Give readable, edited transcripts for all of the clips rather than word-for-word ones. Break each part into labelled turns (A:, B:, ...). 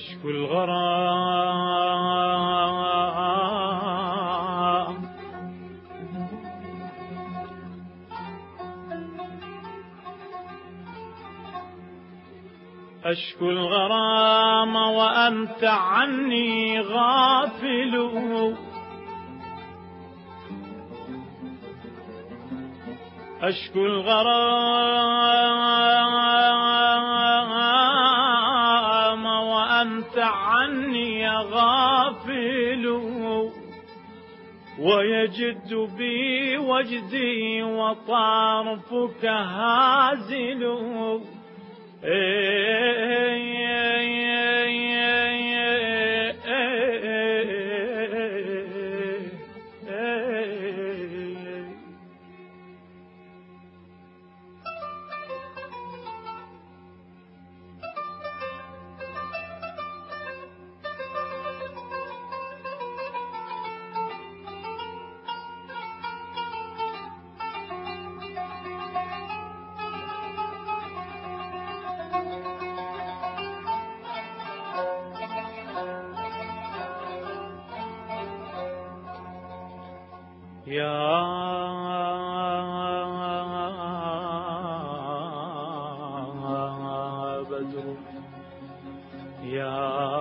A: أشكو الغرام أشكو الغرام وأنت عني غافل أشكو الغرام وأنت عني غافل ويجد بي وجدي وطرفك هازل يا بدر يا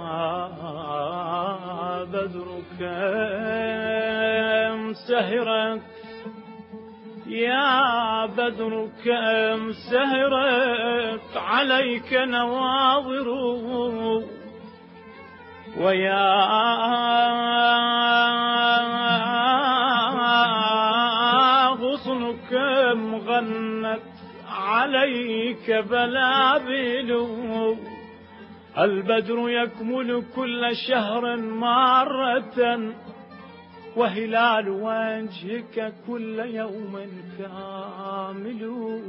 A: بدر كم سهرت يا بدر كم سهرت عليك نواظر ويا غصن كم غنت عليك بلابل البدر يكمل كل شهر مرة وهلال وجهك كل يوم كامل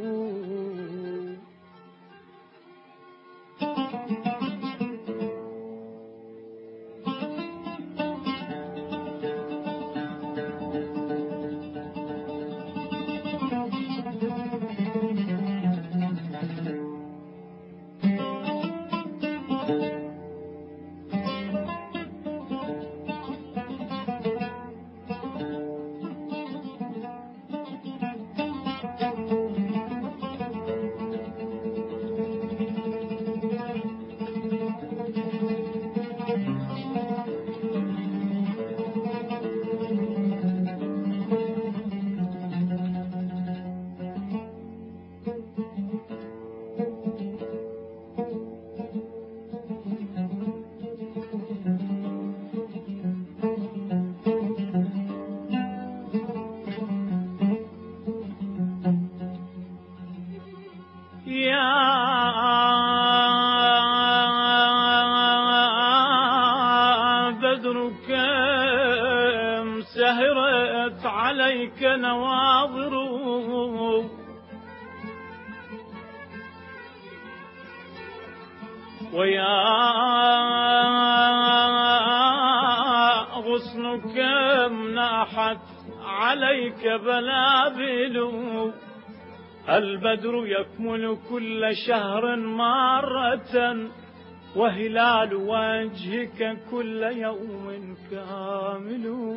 A: سهرت عليك نواظر ويا غصن كم ناحت عليك بلابل البدر يكمل كل شهر مرة وهلال وجهك كل يوم كامل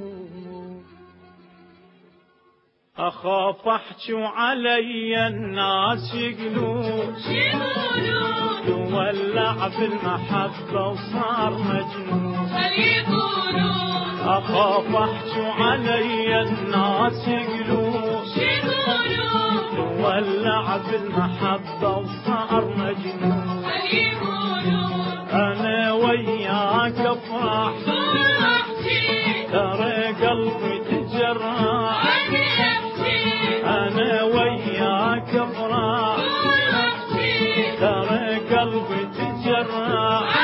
A: أخاف أحجو علي الناس يقولون تولع بالمحبة وصار مجنون أخاف أحجو علي الناس يقولون تولع بالمحبة وصار مجنون أنا وياك أفرح ترى قلبي تجرح أنا وياك أفرح ترى قلبي تجرح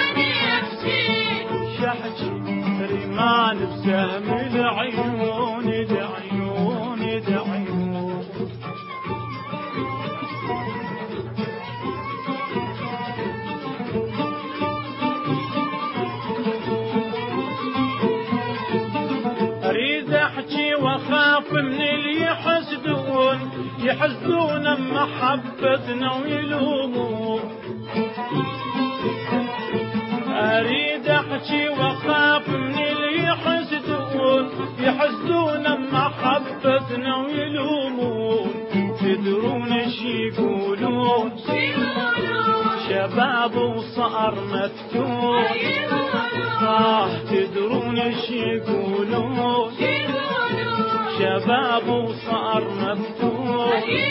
A: شحجي رمان بسهم العيون دعيون دعيون أريد أحكي وأخاف من اللي يحسدون محبتنا ويلومون احكي واخاف من اللي يحسدون لما حبتنا ويلومون. تدرون ايش يقولون؟ شباب وصار مفتون. تدرون ايش يقولون؟ شباب وصار مفتون.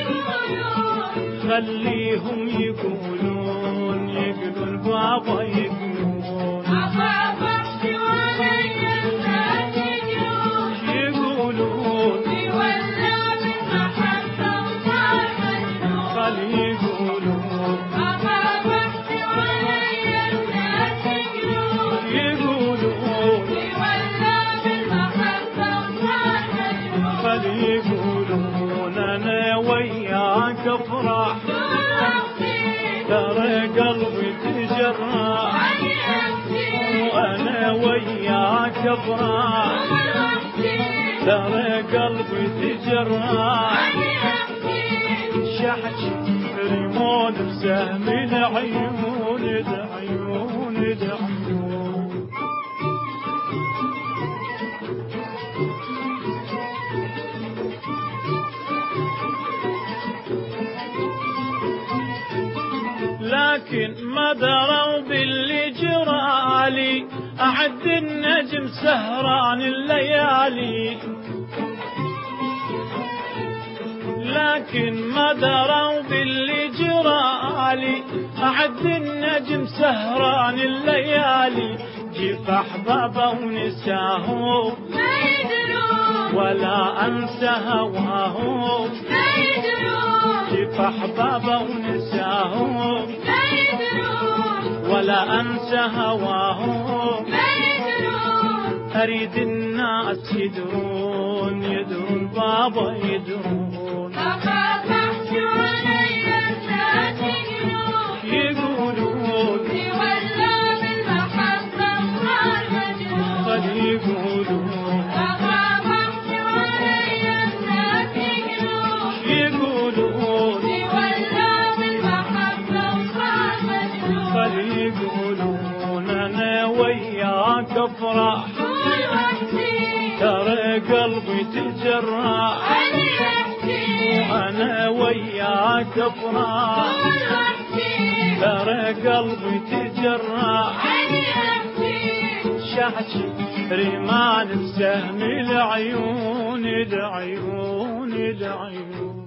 A: خليهم يقولون بابا يقولون. يقولون خلي يقولون. يقولون خلي يقولون. انا وياك افرح ترى قلبي تجرح. وانا وياك افرح ترى قلبي تجرح. شحش ريمون بسهم العيون العيون العيون. لكن ما دروا باللي جرالي. أعد النجم سهران الليالي. لكن ما دروا باللي جرالي. أعد النجم سهران الليالي. جيت أحبابه ونساهم
B: ما يدرون
A: ولا أنسى هواهم.
B: ما يدرون
A: جيت أحبابه ونساهم
B: ما يدرون
A: ولا أنسى هواهم.
B: ما يدرون
A: أريد الناس يدرون بابا يدرون.
B: أخاف أحكي علي الناس
A: يقولون
B: يولى بالمحبة صار مجنون.
A: خلي يقولون.
B: أخاف أحكي علي الناس
A: يقولون
B: يولى بالمحبة صار مجنون.
A: خلي يقولون. أنا وياك أفرح
B: قول واحكي
A: ترى قلبي تجرح.
B: علي أحكي
A: أنا وياك أفرح
B: قول واحكي
A: ترى قلبي تجرح.
B: علي أحكي
A: شحشي رمال بسهم العيون العيون العيون.